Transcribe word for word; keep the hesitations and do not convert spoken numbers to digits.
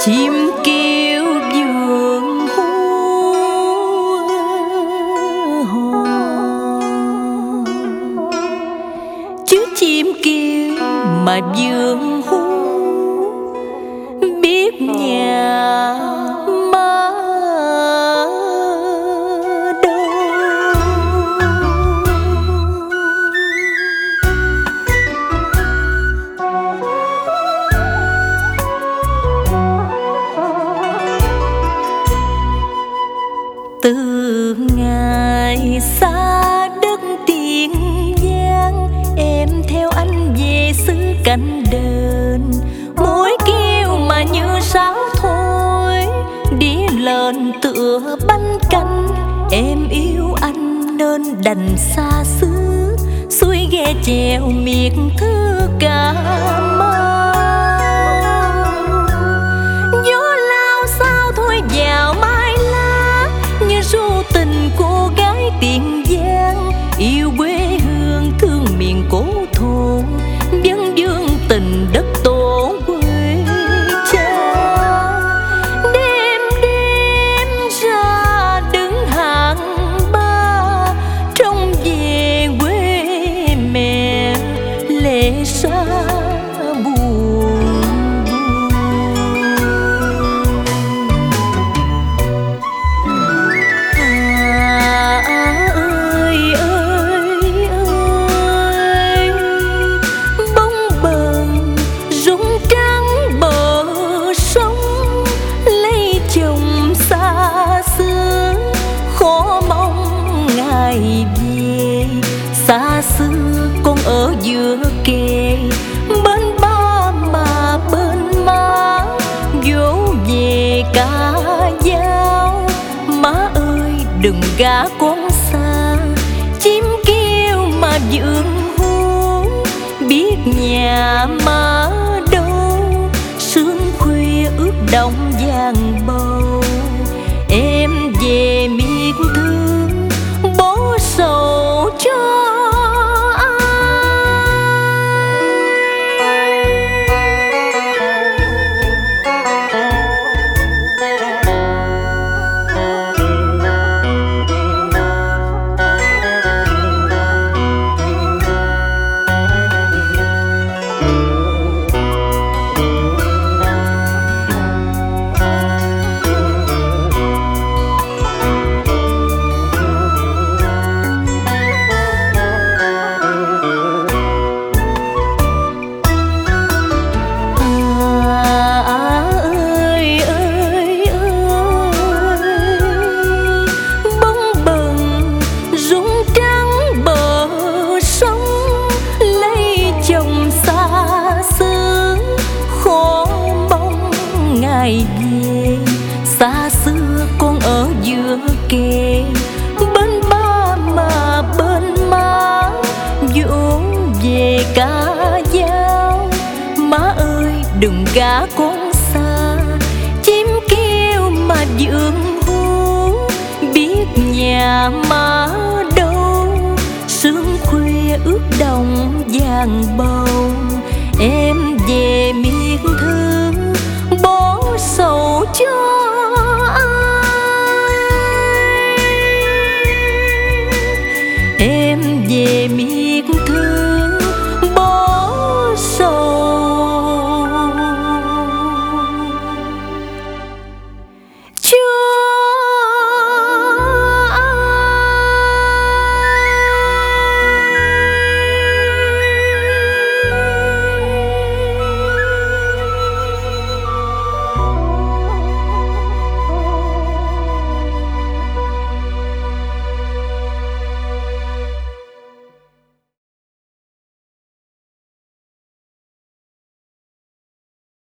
chim kêu vườn hò, chứ chim kêu mà vườn hú biết nhà má đâu. Từ ngày xa đất Tiền Giang, em theo anh về xứ Cảnh Đền. Mối kêu mà như sáo thôi, đi lên tựa bánh canh. Em yêu anh nên đành xa xứ, xuôi ghe chèo miệt thứ Cà Mau. Gió lao sao thôi vào mai lá, như ru tình cô gái Tiền Giang. Yêu quê hương thương miền cố thổ, vấn vương tình đất tổ quê cha. Đêm đêm ra đứng hàng ba, trông về quê mẹ lệ xa buồn. Xa xưa con ở giữa kề, bên ba mà bên má, dỗ về cả dao. Má ơi đừng gả con xa, chim kêu mà vườn hú biết nhà má đâu. Sương khuya ướt đồng vàng bầu, em về miệt thương bố sầu cho. Về xa xưa con ở giữa kề, bên ba mà bên má, dỗ về cả dao. Má ơi đừng gả con xa, chim kêu mà vườn hú biết nhà má đâu. Sương khuya ướt đồng vàng bầu, em về miệt thương bố sầu cho.